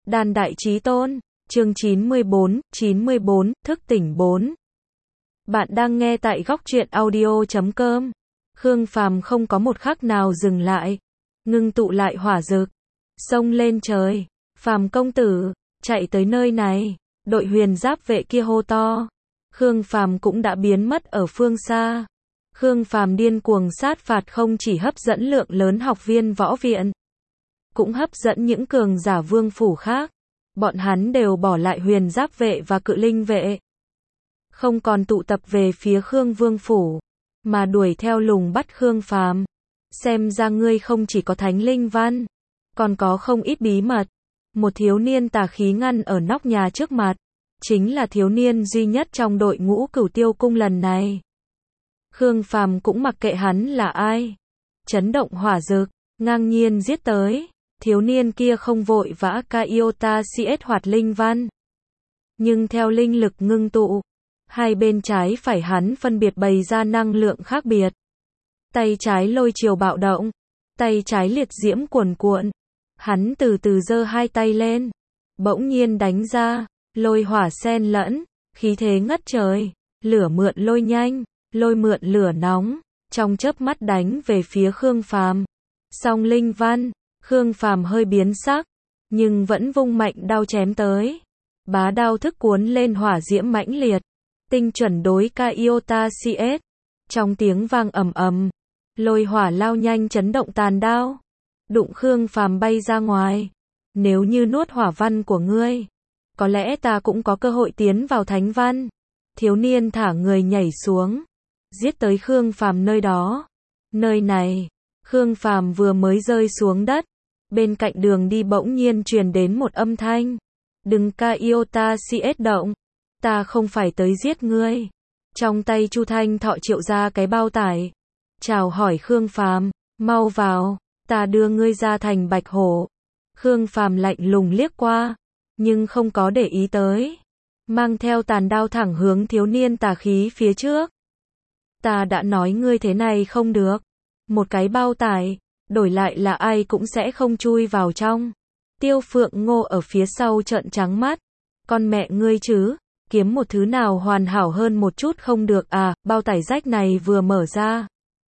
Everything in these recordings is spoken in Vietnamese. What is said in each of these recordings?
Đàn đại chí tôn, chương 94, thức tỉnh 4. Bạn đang nghe tại góc truyện audio.com. Khương Phàm không có một khắc nào dừng lại, ngưng tụ lại hỏa dực, xông lên trời. Phàm công tử, chạy tới nơi này. Đội huyền giáp vệ kia hô to. Khương Phàm cũng đã biến mất ở phương xa. Khương Phàm điên cuồng sát phạt không chỉ hấp dẫn lượng lớn học viên võ viện, cũng hấp dẫn những cường giả vương phủ khác. Bọn hắn đều bỏ lại huyền giáp vệ và cự linh vệ, không còn tụ tập về phía Khương vương phủ, mà đuổi theo lùng bắt Khương Phàm. Xem ra ngươi không chỉ có thánh linh văn, còn có không ít bí mật. Một thiếu niên tà khí ngăn ở nóc nhà trước mặt, chính là thiếu niên duy nhất trong đội ngũ Cửu Tiêu cung lần này. Khương Phàm cũng mặc kệ hắn là ai, chấn động hỏa dực, ngang nhiên giết tới. Thiếu niên kia không vội vã ca iota CS hoạt linh văn, nhưng theo linh lực ngưng tụ, hai bên trái phải hắn phân biệt bày ra năng lượng khác biệt. Tay trái lôi chiều bạo động, tay trái liệt diễm cuồn cuộn. Hắn từ từ giơ hai tay lên, bỗng nhiên đánh ra, lôi hỏa xen lẫn, khí thế ngất trời, lửa mượn lôi nhanh, lôi mượn lửa nóng, trong chớp mắt đánh về phía Khương Phàm. Song linh văn, Khương Phàm hơi biến sắc, nhưng vẫn vung mạnh đao chém tới. Bá đao thức cuốn lên hỏa diễm mãnh liệt, tinh chuẩn đối ca iota CS. Trong tiếng vang ầm ầm, lôi hỏa lao nhanh chấn động tàn đao, đụng Khương Phàm bay ra ngoài. Nếu như nuốt hỏa văn của ngươi, có lẽ ta cũng có cơ hội tiến vào thánh văn. Thiếu niên thả người nhảy xuống, giết tới Khương Phàm nơi đó. Nơi này, Khương Phàm vừa mới rơi xuống đất, bên cạnh đường đi bỗng nhiên truyền đến một âm thanh. Đừng ca iota CS động, ta không phải tới giết ngươi. Trong tay Chu Thanh Thọ triệu ra cái bao tải, chào hỏi Khương Phàm, mau vào, ta đưa ngươi ra thành Bạch Hổ. Khương Phàm lạnh lùng liếc qua, nhưng không có để ý tới, mang theo tàn đao thẳng hướng thiếu niên tà khí phía trước. Ta đã nói ngươi thế này không được, một cái bao tải, đổi lại là ai cũng sẽ không chui vào trong. Tiêu Phượng Ngô ở phía sau trợn trắng mắt, con mẹ ngươi chứ, kiếm một thứ nào hoàn hảo hơn một chút không được à? Bao tải rách này vừa mở ra,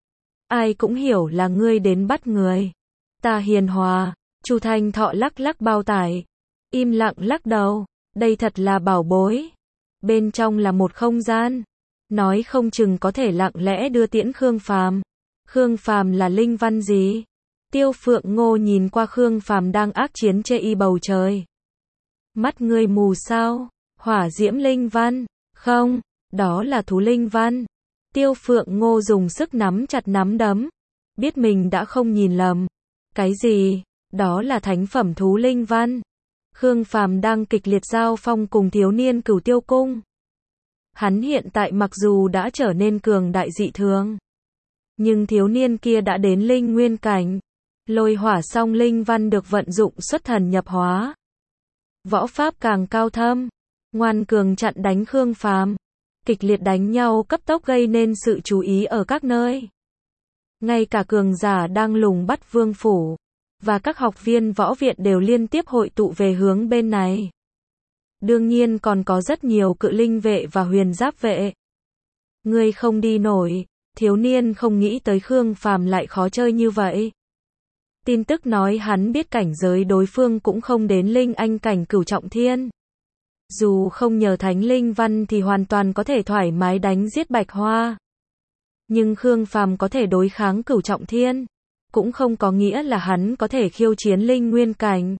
ai cũng hiểu là ngươi đến bắt người. Ta hiền hòa. Chu Thanh Thọ lắc lắc bao tải, im lặng lắc đầu, đây thật là bảo bối. Bên trong là một không gian, nói không chừng có thể lặng lẽ đưa tiễn Khương Phàm. Khương Phàm là linh văn gì? Tiêu Phượng Ngô nhìn qua Khương Phàm đang ác chiến chê y bầu trời. Mắt ngươi mù sao? Hỏa diễm linh văn? Không, đó là thú linh văn. Tiêu Phượng Ngô dùng sức nắm chặt nắm đấm, biết mình đã không nhìn lầm. Cái gì? Đó là thánh phẩm thú linh văn. Khương Phàm đang kịch liệt giao phong cùng thiếu niên Cửu Tiêu cung. Hắn hiện tại mặc dù đã trở nên cường đại dị thường, nhưng thiếu niên kia đã đến linh nguyên cảnh. Lôi hỏa song linh văn được vận dụng xuất thần nhập hóa, võ pháp càng cao thâm, ngoan cường chặn đánh Khương Phàm. Kịch liệt đánh nhau cấp tốc gây nên sự chú ý ở các nơi. Ngay cả cường giả đang lùng bắt vương phủ và các học viên võ viện đều liên tiếp hội tụ về hướng bên này. Đương nhiên còn có rất nhiều cự linh vệ và huyền giáp vệ. Ngươi không đi nổi. Thiếu niên không nghĩ tới Khương Phàm lại khó chơi như vậy. Tin tức nói hắn biết cảnh giới đối phương cũng không đến linh anh cảnh cửu trọng thiên. Dù không nhờ thánh linh văn thì hoàn toàn có thể thoải mái đánh giết Bạch Hoa. Nhưng Khương Phàm có thể đối kháng cửu trọng thiên, cũng không có nghĩa là hắn có thể khiêu chiến linh nguyên cảnh.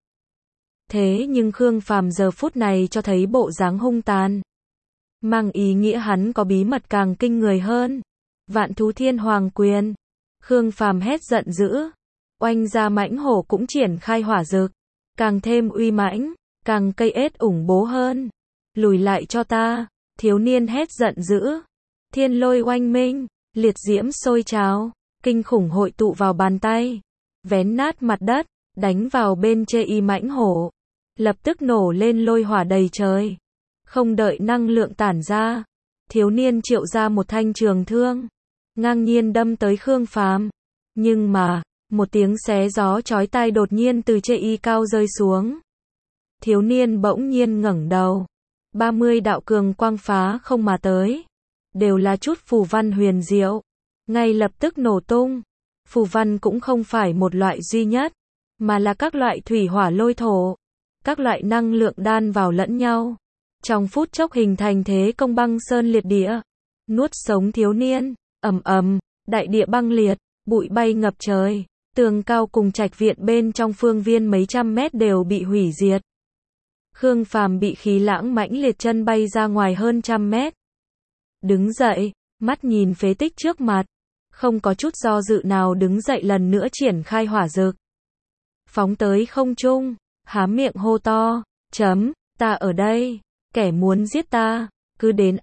Thế nhưng Khương Phàm giờ phút này cho thấy bộ dáng hung tàn, mang ý nghĩa hắn có bí mật càng kinh người hơn. Vạn thú thiên hoàng quyền. Khương Phàm hét giận dữ, oanh ra mãnh hổ cũng triển khai hỏa dực, càng thêm uy mãnh, càng cây ết ủng bố hơn. Lùi lại cho ta. Thiếu niên hét giận dữ, thiên lôi oanh minh, liệt diễm sôi trào, kinh khủng hội tụ vào bàn tay, vén nát mặt đất, đánh vào bên chê y mãnh hổ, lập tức nổ lên lôi hỏa đầy trời. Không đợi năng lượng tản ra, thiếu niên triệu ra một thanh trường thương, ngang nhiên đâm tới Khương Phàm. Nhưng mà, một tiếng xé gió chói tai đột nhiên từ chê y cao rơi xuống. Thiếu niên bỗng nhiên ngẩng đầu. 30 đạo cường quang phá không mà tới. Đều là chút phù văn huyền diệu. Ngay lập tức nổ tung. Phù văn cũng không phải một loại duy nhất, mà là các loại thủy hỏa lôi thổ. Các loại năng lượng đan vào lẫn nhau. Trong phút chốc hình thành thế công băng sơn liệt địa. Nuốt sống thiếu niên. Ầm ầm, đại địa băng liệt, bụi bay ngập trời. Tường cao cùng trạch viện bên trong phương viên mấy trăm mét đều bị hủy diệt. Khương Phàm bị khí lãng mãnh liệt chân bay ra ngoài hơn trăm mét. Đứng dậy, mắt nhìn phế tích trước mặt. Không có chút do dự nào đứng dậy lần nữa triển khai hỏa dược. Phóng tới không trung, há miệng hô to, ta ở đây, kẻ muốn giết ta, cứ đến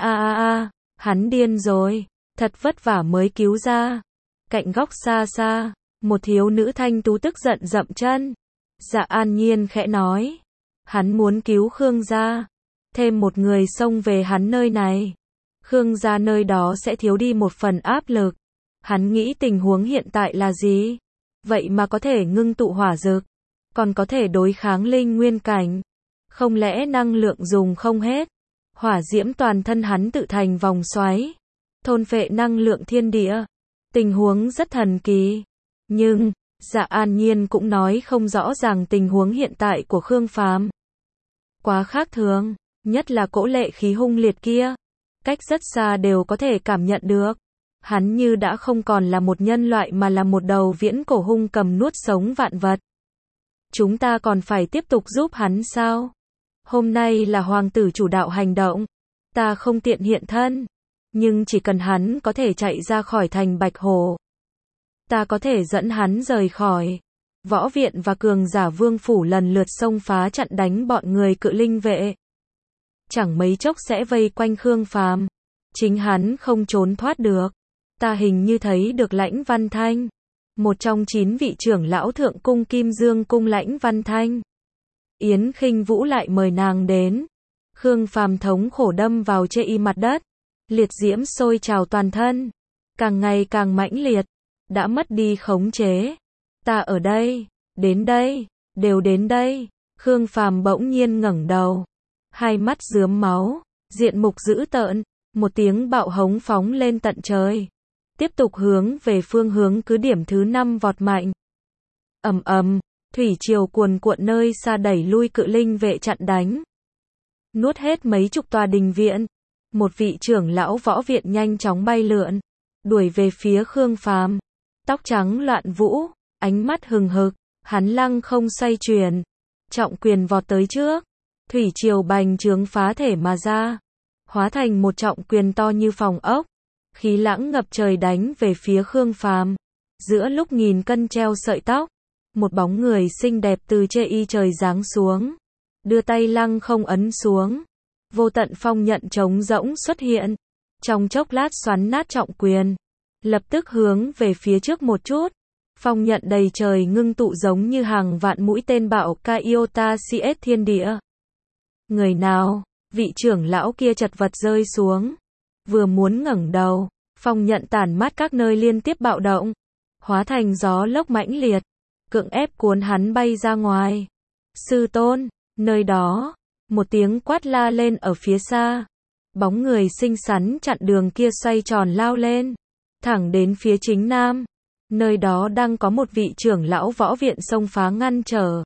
hắn điên rồi, thật vất vả mới cứu ra. Cạnh góc xa xa, một thiếu nữ thanh tú tức giận dậm chân. Dạ An Nhiên khẽ nói, hắn muốn cứu Khương gia, thêm một người xông về hắn nơi này. Khương gia nơi đó sẽ thiếu đi một phần áp lực. Hắn nghĩ tình huống hiện tại là gì? Vậy mà có thể ngưng tụ hỏa dược, còn có thể đối kháng linh nguyên cảnh. Không lẽ năng lượng dùng không hết? Hỏa diễm toàn thân hắn tự thành vòng xoáy, thôn phệ năng lượng thiên địa. Tình huống rất thần kỳ. Nhưng, Dạ An Nhiên cũng nói không rõ ràng tình huống hiện tại của Khương Phàm. Quá khác thường, nhất là cỗ lệ khí hung liệt kia. Cách rất xa đều có thể cảm nhận được. Hắn như đã không còn là một nhân loại mà là một đầu viễn cổ hung cầm nuốt sống vạn vật. Chúng ta còn phải tiếp tục giúp hắn sao? Hôm nay là hoàng tử chủ đạo hành động. Ta không tiện hiện thân. Nhưng chỉ cần hắn có thể chạy ra khỏi thành Bạch Hổ, ta có thể dẫn hắn rời khỏi. Võ viện và cường giả vương phủ lần lượt xông phá chặn đánh bọn người Cự Linh vệ. Chẳng mấy chốc sẽ vây quanh Khương Phàm. Chính hắn không trốn thoát được. Ta hình như thấy được Lãnh Văn Thanh, một trong 9 vị trưởng lão thượng cung Kim Dương cung Lãnh Văn Thanh. Yến Khinh Vũ lại mời nàng đến. Khương Phàm thống khổ đâm vào chê y mặt đất. Liệt diễm sôi trào toàn thân, càng ngày càng mãnh liệt, đã mất đi khống chế. Ta ở đây, đến đây, đều đến đây. Khương Phàm bỗng nhiên ngẩng đầu, hai mắt rướm máu, diện mục dữ tợn, một tiếng bạo hống phóng lên tận trời, tiếp tục hướng về phương hướng cứ điểm thứ 5 vọt mạnh. Ầm ầm, thủy triều cuồn cuộn nơi xa đẩy lui Cự Linh vệ chặn đánh, nuốt hết mấy chục tòa đình viện. Một vị trưởng lão võ viện nhanh chóng bay lượn, đuổi về phía Khương Phàm. Tóc trắng loạn vũ, ánh mắt hừng hực, hắn lăng không xoay chuyển, trọng quyền vọt tới trước. Thủy triều bành trướng phá thể mà ra, hóa thành một trọng quyền to như phòng ốc. Khí lãng ngập trời đánh về phía Khương Phàm. Giữa lúc nghìn cân treo sợi tóc, một bóng người xinh đẹp từ chê y trời giáng xuống, đưa tay lăng không ấn xuống. Vô tận phong nhận trống rỗng xuất hiện, trong chốc lát xoắn nát trọng quyền, lập tức hướng về phía trước một chút. Phong nhận đầy trời ngưng tụ giống như hàng vạn mũi tên bạo Kaiota CS thiên địa. Người nào? Vị trưởng lão kia chật vật rơi xuống. Vừa muốn ngẩng đầu, phong nhận tản mát các nơi liên tiếp bạo động, hóa thành gió lốc mãnh liệt, cưỡng ép cuốn hắn bay ra ngoài. Sư tôn, nơi đó. Một tiếng quát la lên ở phía xa. Bóng người xinh xắn chặn đường kia xoay tròn lao lên, thẳng đến phía chính nam. Nơi đó đang có một vị trưởng lão võ viện xông phá ngăn trở.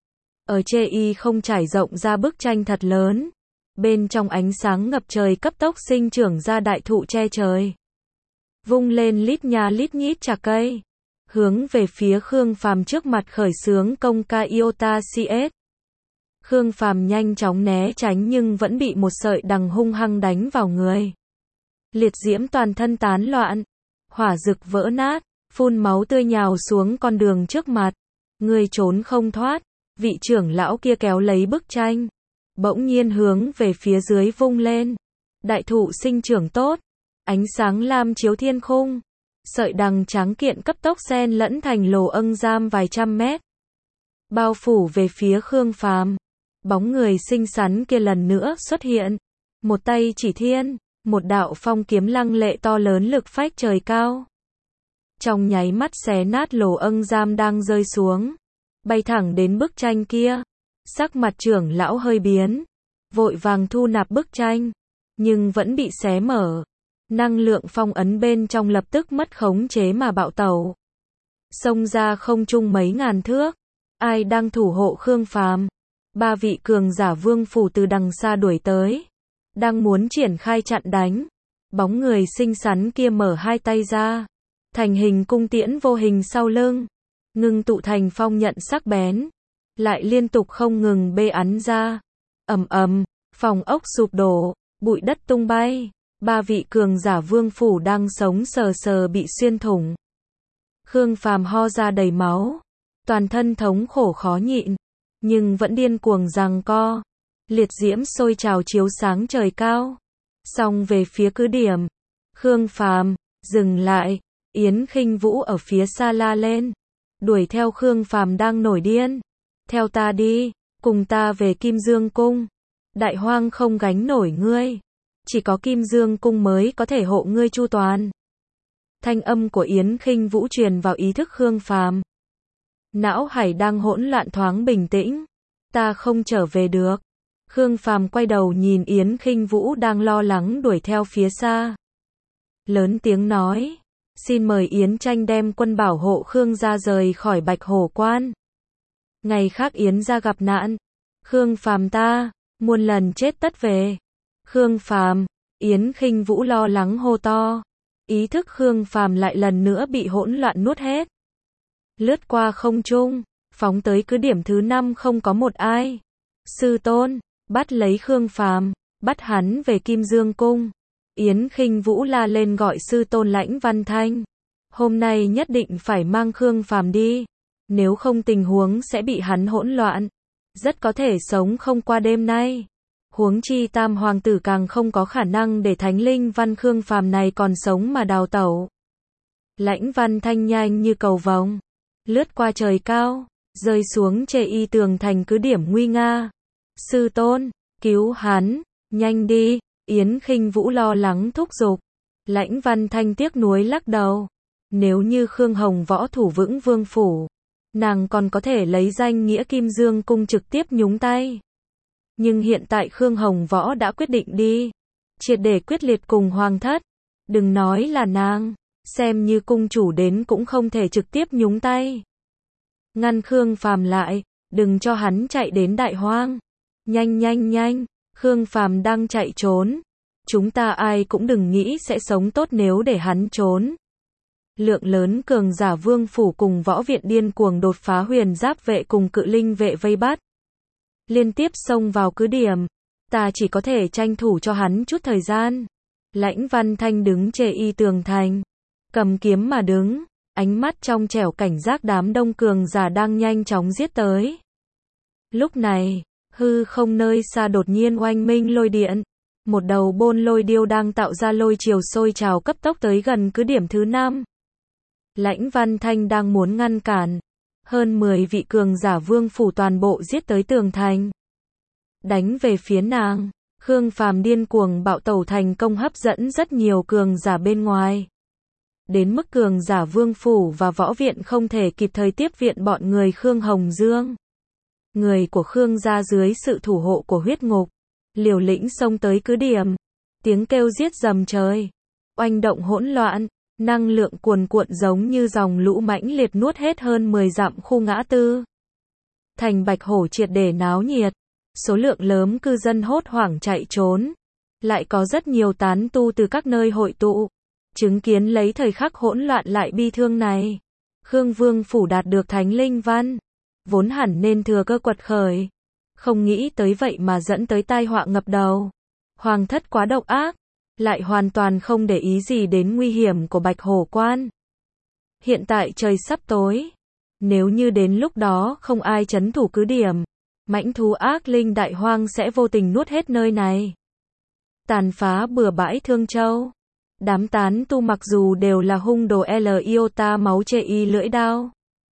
Ở chê y không trải rộng ra bức tranh thật lớn. Bên trong ánh sáng ngập trời cấp tốc sinh trưởng ra đại thụ che trời. Vung lên lít nha lít nhít chạc cây. Hướng về phía Khương Phàm trước mặt khởi xướng công Kaiota CS. Khương Phàm nhanh chóng né tránh nhưng vẫn bị một sợi đằng hung hăng đánh vào người. Liệt diễm toàn thân tán loạn, hỏa dực vỡ nát, phun máu tươi nhào xuống con đường trước mặt. Người trốn không thoát. Vị trưởng lão kia kéo lấy bức tranh, bỗng nhiên hướng về phía dưới vung lên. Đại thụ sinh trưởng tốt, ánh sáng lam chiếu thiên khung. Sợi đằng trắng kiện cấp tốc xen lẫn thành lồ âng giam vài trăm mét, bao phủ về phía Khương Phàm. Bóng người xinh xắn kia lần nữa xuất hiện, một tay chỉ thiên, một đạo phong kiếm lăng lệ to lớn lực phách trời cao. Trong nháy mắt xé nát lồ âng giam đang rơi xuống, bay thẳng đến bức tranh kia. Sắc mặt trưởng lão hơi biến, vội vàng thu nạp bức tranh, nhưng vẫn bị xé mở. Năng lượng phong ấn bên trong lập tức mất khống chế mà bạo tẩu. Xông ra không trung mấy ngàn thước. Ai đang thủ hộ Khương Phàm? Ba vị cường giả vương phủ từ đằng xa đuổi tới. Đang muốn triển khai chặn đánh. Bóng người xinh xắn kia mở hai tay ra. Thành hình cung tiễn vô hình sau lưng. Ngưng tụ thành phong nhận sắc bén. Lại liên tục không ngừng bê ắn ra. Ầm ầm, phòng ốc sụp đổ, bụi đất tung bay. Ba vị cường giả vương phủ đang sống sờ sờ bị xuyên thủng. Khương Phàm ho ra đầy máu. Toàn thân thống khổ khó nhịn. Nhưng vẫn điên cuồng giằng co. Liệt diễm sôi trào chiếu sáng trời cao. Xong về phía cứ điểm. Khương Phàm, dừng lại. Yến Khinh Vũ ở phía xa la lên. Đuổi theo Khương Phàm đang nổi điên. Theo ta đi, cùng ta về Kim Dương Cung. Đại Hoang không gánh nổi ngươi. Chỉ có Kim Dương Cung mới có thể hộ ngươi chu toàn. Thanh âm của Yến Khinh Vũ truyền vào ý thức Khương Phàm. Não hải đang hỗn loạn thoáng bình tĩnh. Ta không trở về được. Khương Phàm quay đầu nhìn Yến Khinh Vũ đang lo lắng đuổi theo phía xa. Lớn tiếng nói. Xin mời Yến Tranh đem quân bảo hộ Khương gia rời khỏi Bạch Hổ Quan. Ngày khác Yến gia gặp nạn. Khương Phàm ta, muôn lần chết tất về. Khương Phàm, Yến Khinh Vũ lo lắng hô to. Ý thức Khương Phàm lại lần nữa bị hỗn loạn nuốt hết. Lướt qua không trung, phóng tới cứ điểm thứ 5 không có một ai. Sư tôn, bắt lấy Khương Phàm, bắt hắn về Kim Dương Cung. Yến Khinh Vũ la lên gọi sư tôn Lãnh Văn Thanh. Hôm nay nhất định phải mang Khương Phàm đi. Nếu không tình huống sẽ bị hắn hỗn loạn. Rất có thể sống không qua đêm nay. Huống chi tam hoàng tử càng không có khả năng để thánh linh văn Khương Phàm này còn sống mà đào tẩu. Lãnh Văn Thanh nhanh như cầu vồng. Lướt qua trời cao, rơi xuống Chê Y tường thành cứ điểm nguy nga. Sư tôn, cứu hắn, nhanh đi. Yến Khinh Vũ lo lắng thúc giục. Lãnh Văn Thanh tiếc nuối lắc đầu. Nếu như Khương Hồng Võ thủ vững vương phủ, nàng còn có thể lấy danh nghĩa Kim Dương Cung trực tiếp nhúng tay. Nhưng hiện tại Khương Hồng Võ đã quyết định đi. Triệt để quyết liệt cùng hoàng thất. Đừng nói là nàng. Xem như cung chủ đến cũng không thể trực tiếp nhúng tay. Ngăn Khương Phàm lại. Đừng cho hắn chạy đến Đại Hoang. Nhanh nhanh nhanh. Khương Phàm đang chạy trốn. Chúng ta ai cũng đừng nghĩ sẽ sống tốt nếu để hắn trốn. Lượng lớn cường giả vương phủ cùng võ viện điên cuồng đột phá huyền giáp vệ cùng cự linh vệ vây bắt. Liên tiếp xông vào cứ điểm. Ta chỉ có thể tranh thủ cho hắn chút thời gian. Lãnh Văn Thanh đứng Chê Y tường thành. Cầm kiếm mà đứng. Ánh mắt trong trẻo cảnh giác đám đông cường giả đang nhanh chóng giết tới. Lúc này, hư không nơi xa đột nhiên oanh minh lôi điện. Một đầu bôn lôi điêu đang tạo ra lôi chiều sôi trào cấp tốc tới gần cứ điểm thứ 5. Lãnh Văn Thanh đang muốn ngăn cản. Hơn 10 vị cường giả vương phủ toàn bộ giết tới tường thành. Đánh về phía nàng. Khương Phàm điên cuồng bạo tẩu thành công hấp dẫn rất nhiều cường giả bên ngoài. Đến mức cường giả vương phủ và võ viện không thể kịp thời tiếp viện bọn người Khương Hồng Dương. Người của Khương gia dưới sự thủ hộ của huyết ngục. Liều lĩnh xông tới cứ điểm. Tiếng kêu giết rầm trời. Oanh động hỗn loạn. Năng lượng cuồn cuộn giống như dòng lũ mãnh liệt nuốt hết hơn 10 dặm khu ngã tư. Thành Bạch Hổ triệt để náo nhiệt. Số lượng lớn cư dân hốt hoảng chạy trốn. Lại có rất nhiều tán tu từ các nơi hội tụ. Chứng kiến lấy thời khắc hỗn loạn lại bi thương này. Khương Vương phủ đạt được thánh linh văn. Vốn hẳn nên thừa cơ quật khởi. Không nghĩ tới vậy mà dẫn tới tai họa ngập đầu. Hoàng thất quá độc ác. Lại hoàn toàn không để ý gì đến nguy hiểm của Bạch Hổ Quan. Hiện tại trời sắp tối. Nếu như đến lúc đó không ai trấn thủ cứ điểm, mãnh thú ác linh Đại Hoang sẽ vô tình nuốt hết nơi này. Tàn phá bừa bãi Thương Châu. Đám tán tu mặc dù đều là hung đồ L iota máu Chê Y lưỡi đao,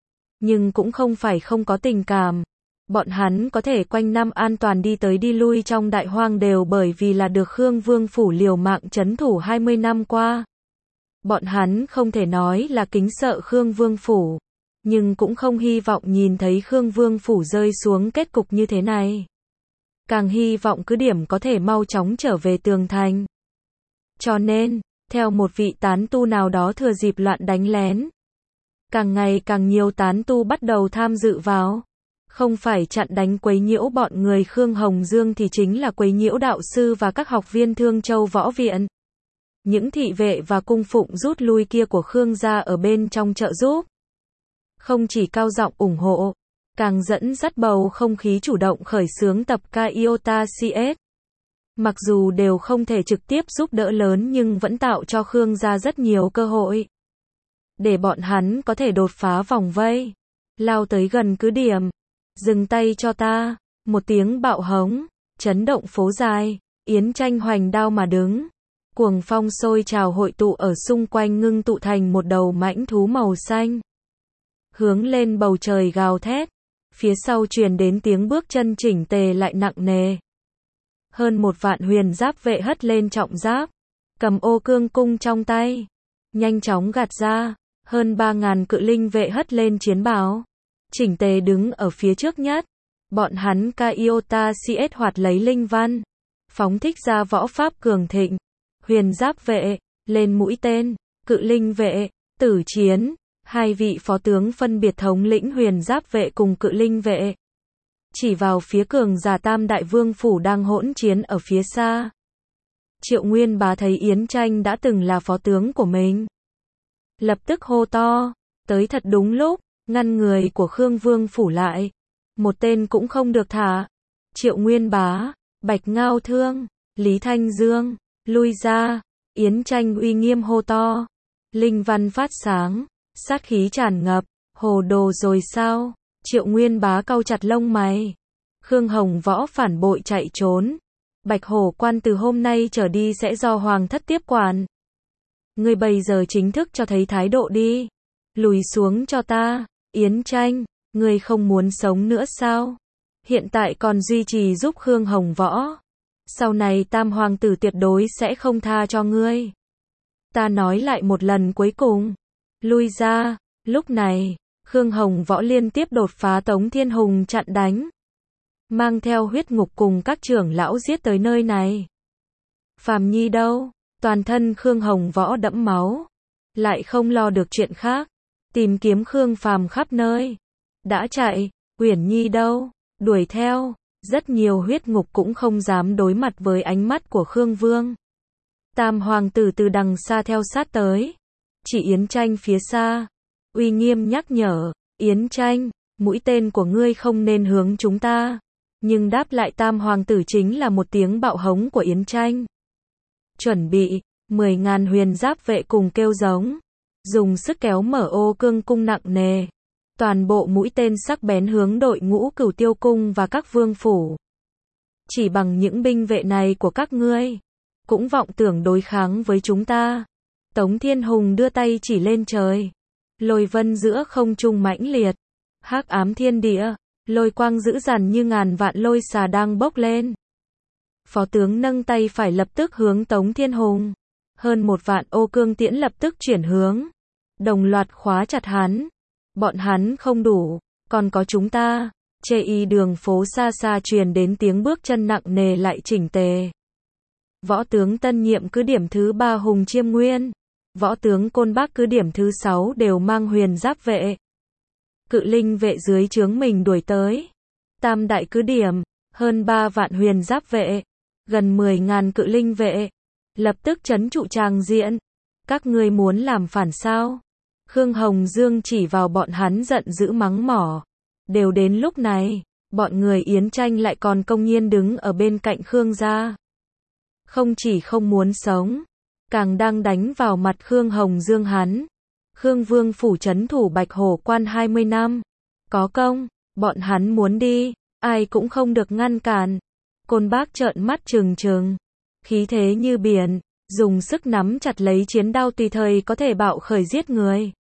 nhưng cũng không phải không có tình cảm. Bọn hắn có thể quanh năm an toàn đi tới đi lui trong Đại Hoang đều bởi vì là được Khương Vương phủ liều mạng trấn thủ 20 năm qua. Bọn hắn không thể nói là kính sợ Khương Vương phủ, nhưng cũng không hy vọng nhìn thấy Khương Vương Phủ rơi xuống kết cục như thế này. Càng hy vọng cứ điểm có thể mau chóng trở về tường thành. Cho nên, theo một vị tán tu nào đó thừa dịp loạn đánh lén. Càng ngày càng nhiều tán tu bắt đầu tham dự vào. Không phải chặn đánh quấy nhiễu bọn người Khương Hồng Dương thì chính là quấy nhiễu đạo sư và các học viên Thương Châu Võ Viện. Những thị vệ và cung phụng rút lui kia của Khương gia ở bên trong trợ giúp. Không chỉ cao giọng ủng hộ, càng dẫn dắt bầu không khí chủ động khởi xướng tập ca Iota CS. Mặc dù đều không thể trực tiếp giúp đỡ lớn nhưng vẫn tạo cho Khương gia rất nhiều cơ hội. Để bọn hắn có thể đột phá vòng vây. Lao tới gần cứ điểm. Dừng tay cho ta. Một tiếng bạo hống. Chấn động phố dài. Yến Tranh hoành đao mà đứng. Cuồng phong sôi trào hội tụ ở xung quanh ngưng tụ thành một đầu mãnh thú màu xanh. Hướng lên bầu trời gào thét. Phía sau truyền đến tiếng bước chân chỉnh tề lại nặng nề. Hơn 1.000 huyền giáp vệ hất lên trọng giáp. Cầm ô cương cung trong tay. Nhanh chóng gạt ra. Hơn 3.000 cự linh vệ hất lên chiến bào. Chỉnh tề đứng ở phía trước nhất. Bọn hắn ca Iota CS hoạt lấy linh văn. Phóng thích ra võ pháp cường thịnh. Huyền giáp vệ, lên mũi tên. Cự linh vệ, tử chiến. Hai vị phó tướng phân biệt thống lĩnh huyền giáp vệ cùng cự linh vệ. Chỉ vào phía cường giả Tam Đại Vương Phủ đang hỗn chiến ở phía xa. Triệu Nguyên Bá thấy Yến Tranh đã từng là phó tướng của mình. Lập tức hô to, tới thật đúng lúc, ngăn người của Khương Vương Phủ lại. Một tên cũng không được thả. Triệu Nguyên Bá, Bạch Ngao Thương, Lý Thanh Dương, lui ra. Yến Tranh uy nghiêm hô to. Linh văn phát sáng, sát khí tràn ngập, hồ đồ rồi sao? Triệu Nguyên Bá cau chặt lông mày. Khương Hồng Võ phản bội chạy trốn. Bạch Hổ Quan từ hôm nay trở đi sẽ do Hoàng thất tiếp quản. Ngươi bây giờ chính thức cho thấy thái độ đi. Lùi xuống cho ta. Yến Tranh, ngươi không muốn sống nữa sao? Hiện tại còn duy trì giúp Khương Hồng Võ. Sau này Tam Hoàng tử tuyệt đối sẽ không tha cho ngươi. Ta nói lại một lần cuối cùng. Lui ra. Lúc này, Khương Hồng Võ liên tiếp đột phá Tống Thiên Hùng chặn đánh. Mang theo huyết ngục cùng các trưởng lão giết tới nơi này. Phàm Nhi đâu? Toàn thân Khương Hồng Võ đẫm máu. Lại không lo được chuyện khác. Tìm kiếm Khương Phàm khắp nơi. Đã chạy. Uyển Nhi đâu? Đuổi theo. Rất nhiều huyết ngục cũng không dám đối mặt với ánh mắt của Khương Vương. Tam hoàng tử từ đằng xa theo sát tới. Chỉ Yến Tranh phía xa. Uy nghiêm nhắc nhở. Yến Tranh, mũi tên của ngươi không nên hướng chúng ta. Nhưng đáp lại Tam hoàng tử chính là một tiếng bạo hống của Yến Tranh. Chuẩn bị, 10.000 huyền giáp vệ cùng kêu giống. Dùng sức kéo mở ô cương cung nặng nề. Toàn bộ mũi tên sắc bén hướng đội ngũ Cửu Tiêu cung và các vương phủ. Chỉ bằng những binh vệ này của các ngươi, cũng vọng tưởng đối kháng với chúng ta. Tống Thiên Hùng đưa tay chỉ lên trời. Lôi vân giữa không trung mãnh liệt. Hắc ám thiên địa, lôi quang dữ dằn như ngàn vạn lôi xà đang bốc lên. Phó tướng nâng tay phải lập tức hướng Tống Thiên Hùng. Hơn 1.000 ô cương tiễn lập tức chuyển hướng. Đồng loạt khóa chặt hắn. Bọn hắn không đủ, còn có chúng ta. Chê y đường phố xa xa truyền đến tiếng bước chân nặng nề lại chỉnh tề. Võ tướng tân nhiệm cứ điểm thứ 3 Hùng Chiêm Nguyên. Võ tướng Côn Bắc cứ điểm thứ 6 đều mang huyền giáp vệ. Cự linh vệ dưới trướng mình đuổi tới. Tam đại cứ điểm, hơn 3 vạn huyền giáp vệ. Gần 10.000 cự linh vệ. Lập tức trấn trụ tràng diện. Các ngươi muốn làm phản sao? Khương Hồng Dương chỉ vào bọn hắn giận dữ mắng mỏ. Đều đến lúc này, bọn người Yến Tranh lại còn công nhiên đứng ở bên cạnh Khương gia. Không chỉ không muốn sống, càng đang đánh vào mặt Khương Hồng Dương hắn. Khương Vương phủ trấn thủ Bạch Hổ Quan 20 năm. Có công, bọn hắn muốn đi, ai cũng không được ngăn cản. Côn Bác trợn mắt trừng trừng. Khí thế như biển, dùng sức nắm chặt lấy chiến đao tùy thời có thể bạo khởi giết người.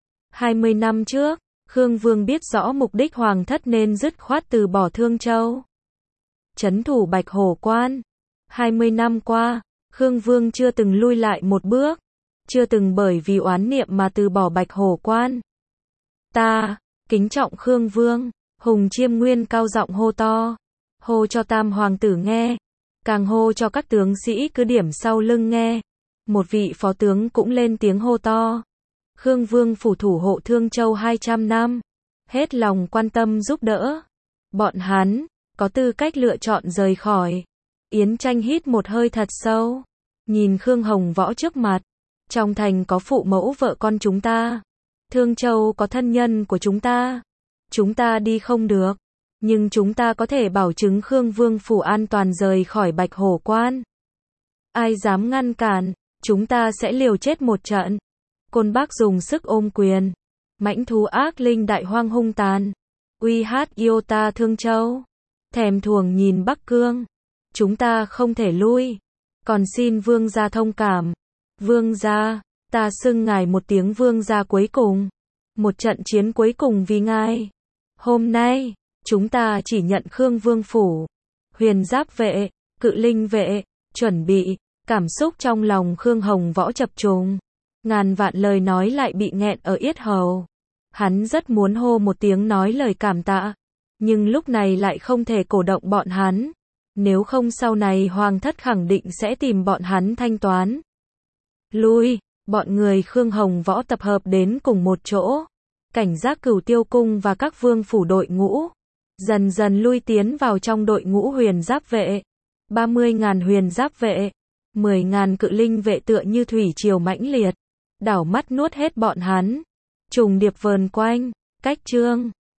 20 năm trước, Khương Vương biết rõ mục đích hoàng thất nên dứt khoát từ bỏ Thương Châu. Trấn thủ Bạch Hổ Quan. 20 năm qua, Khương Vương chưa từng lui lại một bước. Chưa từng bởi vì oán niệm mà từ bỏ Bạch Hổ Quan. Ta, kính trọng Khương Vương. Hùng Chiêm Nguyên cao giọng hô to. Hô cho tam hoàng tử nghe. Càng hô cho các tướng sĩ cứ điểm sau lưng nghe. Một vị phó tướng cũng lên tiếng hô to. Khương Vương phủ thủ hộ Thương Châu 200 năm. Hết lòng quan tâm giúp đỡ. Bọn hắn, có tư cách lựa chọn rời khỏi. Yến Tranh hít một hơi thật sâu. Nhìn Khương Hồng Võ trước mặt. Trong thành có phụ mẫu vợ con chúng ta. Thương Châu có thân nhân của chúng ta. Chúng ta đi không được. Nhưng chúng ta có thể bảo chứng Khương Vương phủ an toàn rời khỏi Bạch Hổ Quan. Ai dám ngăn cản, chúng ta sẽ liều chết một trận. Côn Bác dùng sức ôm quyền. Mãnh thú ác linh đại hoang hung tàn. Uy hát yêu ta Thương Châu. Thèm thuồng nhìn Bắc Cương. Chúng ta không thể lui. Còn xin vương gia thông cảm. Vương gia, ta xưng ngài một tiếng vương gia cuối cùng. Một trận chiến cuối cùng vì ngài. Hôm nay, chúng ta chỉ nhận Khương Vương phủ. Huyền Giáp vệ, Cự Linh vệ, chuẩn bị. Cảm xúc trong lòng Khương Hồng Võ chập trùng. Ngàn vạn lời nói lại bị nghẹn ở yết hầu. Hắn rất muốn hô một tiếng nói lời cảm tạ. Nhưng lúc này lại không thể cổ động bọn hắn. Nếu không sau này Hoàng thất khẳng định sẽ tìm bọn hắn thanh toán. Lui, bọn người Khương Hồng Võ tập hợp đến cùng một chỗ. Cảnh giác Cửu Tiêu cung và các vương phủ đội ngũ. Dần dần lui tiến vào trong đội ngũ huyền giáp vệ. 30.000 huyền giáp vệ. 10.000 cự linh vệ tựa như thủy triều mãnh liệt. Đảo mắt nuốt hết bọn hắn. Trùng điệp vờn quanh. Cách chương